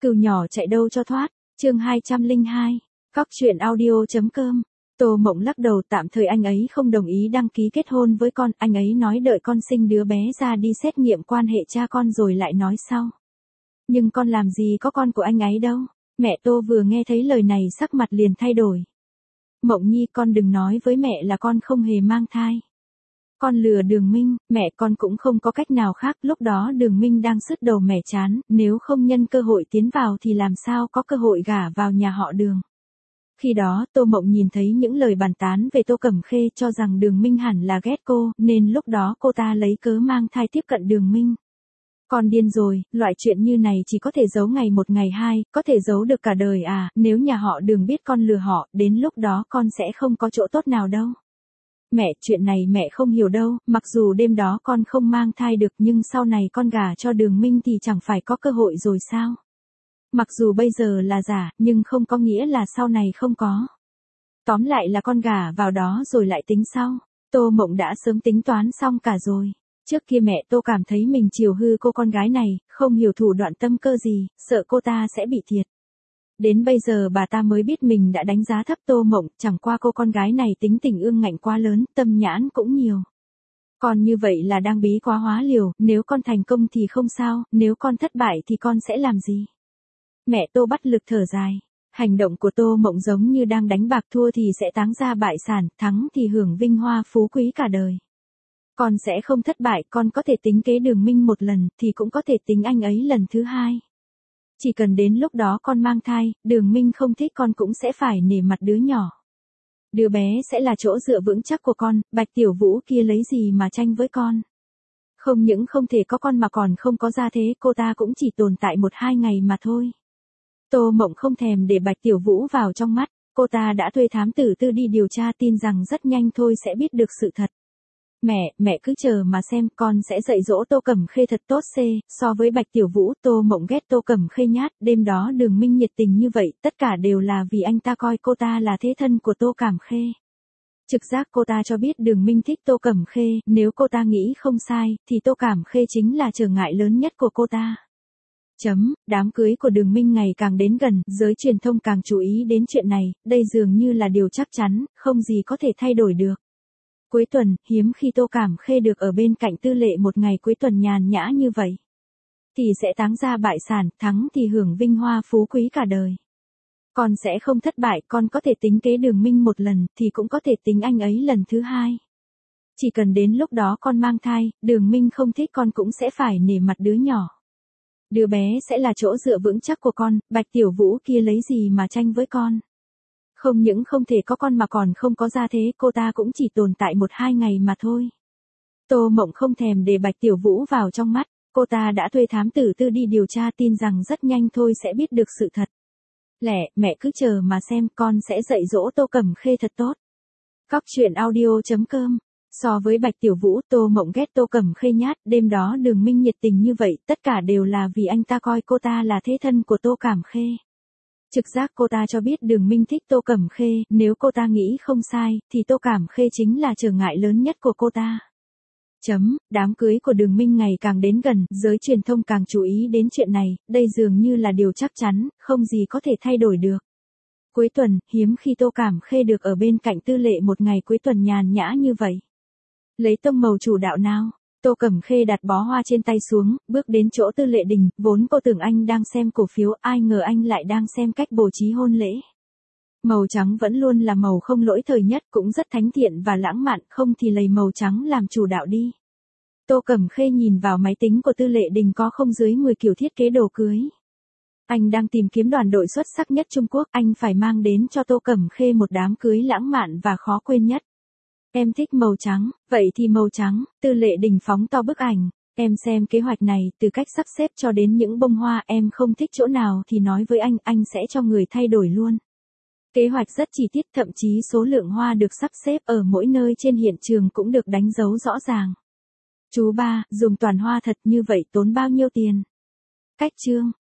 Cừu nhỏ chạy đâu cho thoát, chương 202, Cóc truyện audio.com. Tô Mộng lắc đầu, tạm thời anh ấy không đồng ý đăng ký kết hôn với con, anh ấy nói đợi con sinh đứa bé ra đi xét nghiệm quan hệ cha con rồi lại nói sau. Nhưng con làm gì có con của anh ấy đâu. Mẹ Tô vừa nghe thấy lời này sắc mặt liền thay đổi. Mộng Nhi, con đừng nói với mẹ là con không hề mang thai. Con lừa Đường Minh, mẹ con cũng không có cách nào khác, lúc đó Đường Minh đang sứt đầu mẻ chán, nếu không nhân cơ hội tiến vào thì làm sao có cơ hội gả vào nhà họ Đường. Khi đó Tô Mộng nhìn thấy những lời bàn tán về Tô Cẩm Khê, cho rằng Đường Minh hẳn là ghét cô, nên lúc đó cô ta lấy cớ mang thai tiếp cận Đường Minh. Con điên rồi, loại chuyện như này chỉ có thể giấu ngày một ngày hai, có thể giấu được cả đời à, nếu nhà họ Đường biết con lừa họ, đến lúc đó con sẽ không có chỗ tốt nào đâu. Mẹ, chuyện này mẹ không hiểu đâu, mặc dù đêm đó con không mang thai được nhưng sau này con gả cho Đường Minh thì chẳng phải có cơ hội rồi sao? Mặc dù bây giờ là giả, nhưng không có nghĩa là sau này không có. Tóm lại là con gả vào đó rồi lại tính sau. Tô Mộng đã sớm tính toán xong cả rồi. Trước kia mẹ Tô cảm thấy mình chiều hư cô con gái này, không hiểu thủ đoạn tâm cơ gì, sợ cô ta sẽ bị thiệt. Đến bây giờ bà ta mới biết mình đã đánh giá thấp Tô Mộng, chẳng qua cô con gái này tính tình ương ngạnh quá lớn, tâm nhãn cũng nhiều. Còn như vậy là đang bí quá hóa liều, nếu con thành công thì không sao, nếu con thất bại thì con sẽ làm gì? Mẹ Tô bắt lực thở dài. Hành động của Tô Mộng giống như đang đánh bạc, thua thì sẽ táng ra bại sản, thắng thì hưởng vinh hoa phú quý cả đời. Con sẽ không thất bại, con có thể tính kế Đường Minh một lần, thì cũng có thể tính anh ấy lần thứ hai. Chỉ cần đến lúc đó con mang thai, Đường Minh không thích con cũng sẽ phải nể mặt đứa nhỏ. Đứa bé sẽ là chỗ dựa vững chắc của con, Bạch Tiểu Vũ kia lấy gì mà tranh với con. Không những không thể có con mà còn không có gia thế, cô ta cũng chỉ tồn tại 1-2 ngày mà thôi. Tô Mộng không thèm để Bạch Tiểu Vũ vào trong mắt, cô ta đã thuê thám tử tư đi điều tra, tin rằng rất nhanh thôi sẽ biết được sự thật. Mẹ cứ chờ mà xem, con sẽ dạy dỗ Tô Cẩm Khê thật tốt. So với Bạch Tiểu Vũ, Tô Mộng ghét Tô Cẩm Khê nhát, đêm đó Đường Minh nhiệt tình như vậy, tất cả đều là vì anh ta coi cô ta là thế thân của Tô Cẩm Khê. Trực giác cô ta cho biết Đường Minh thích Tô Cẩm Khê, nếu cô ta nghĩ không sai, thì Tô Cẩm Khê chính là trở ngại lớn nhất của cô ta. Đám cưới của Đường Minh ngày càng đến gần, giới truyền thông càng chú ý đến chuyện này, đây dường như là điều chắc chắn, không gì có thể thay đổi được. Cuối tuần, hiếm khi Tô Cẩm Khê được ở bên cạnh Tư Lệ một ngày cuối tuần nhàn nhã như vậy. Thì sẽ táng ra bại sản, thắng thì hưởng vinh hoa phú quý cả đời. Con sẽ không thất bại, con có thể tính kế Đường Minh một lần, thì cũng có thể tính anh ấy lần thứ hai. Chỉ cần đến lúc đó con mang thai, Đường Minh không thích con cũng sẽ phải nể mặt đứa nhỏ. Đứa bé sẽ là chỗ dựa vững chắc của con, Bạch Tiểu Vũ kia lấy gì mà tranh với con. Không những không thể có con mà còn không có gia thế, cô ta cũng chỉ tồn tại 1-2 ngày mà thôi. Tô Mộng không thèm để Bạch Tiểu Vũ vào trong mắt, cô ta đã thuê thám tử tư đi điều tra, tin rằng rất nhanh thôi sẽ biết được sự thật. Mẹ cứ chờ mà xem, con sẽ dạy dỗ Tô Cẩm Khê thật tốt. Cóc truyện audio.com. So với Bạch Tiểu Vũ, Tô Mộng ghét Tô Cẩm Khê nhát, đêm đó Đường Minh nhiệt tình như vậy, tất cả đều là vì anh ta coi cô ta là thế thân của Tô Cẩm Khê. Trực giác cô ta cho biết Đường Minh thích Tô Cẩm Khê, nếu cô ta nghĩ không sai, thì Tô Cẩm Khê chính là trở ngại lớn nhất của cô ta. Đám cưới của Đường Minh ngày càng đến gần, giới truyền thông càng chú ý đến chuyện này, đây dường như là điều chắc chắn, không gì có thể thay đổi được. Cuối tuần, hiếm khi Tô Cẩm Khê được ở bên cạnh Tư Lệ một ngày cuối tuần nhàn nhã như vậy. Lấy tông màu chủ đạo nào? Tô Cẩm Khê đặt bó hoa trên tay xuống, bước đến chỗ Tư Lệ Đình, vốn cô tưởng anh đang xem cổ phiếu, ai ngờ anh lại đang xem cách bố trí hôn lễ. Màu trắng vẫn luôn là màu không lỗi thời nhất, cũng rất thánh thiện và lãng mạn, không thì lấy màu trắng làm chủ đạo đi. Tô Cẩm Khê nhìn vào máy tính của Tư Lệ Đình, có không dưới 10 kiểu thiết kế đồ cưới. Anh đang tìm kiếm đoàn đội xuất sắc nhất Trung Quốc, anh phải mang đến cho Tô Cẩm Khê một đám cưới lãng mạn và khó quên nhất. Em thích màu trắng, vậy thì màu trắng. Tư Lệ Đình phóng to bức ảnh. Em xem kế hoạch này, từ cách sắp xếp cho đến những bông hoa, em không thích chỗ nào thì nói với anh sẽ cho người thay đổi luôn. Kế hoạch rất chi tiết, thậm chí số lượng hoa được sắp xếp ở mỗi nơi trên hiện trường cũng được đánh dấu rõ ràng. Chú ba, dùng toàn hoa thật như vậy tốn bao nhiêu tiền? Cách chương.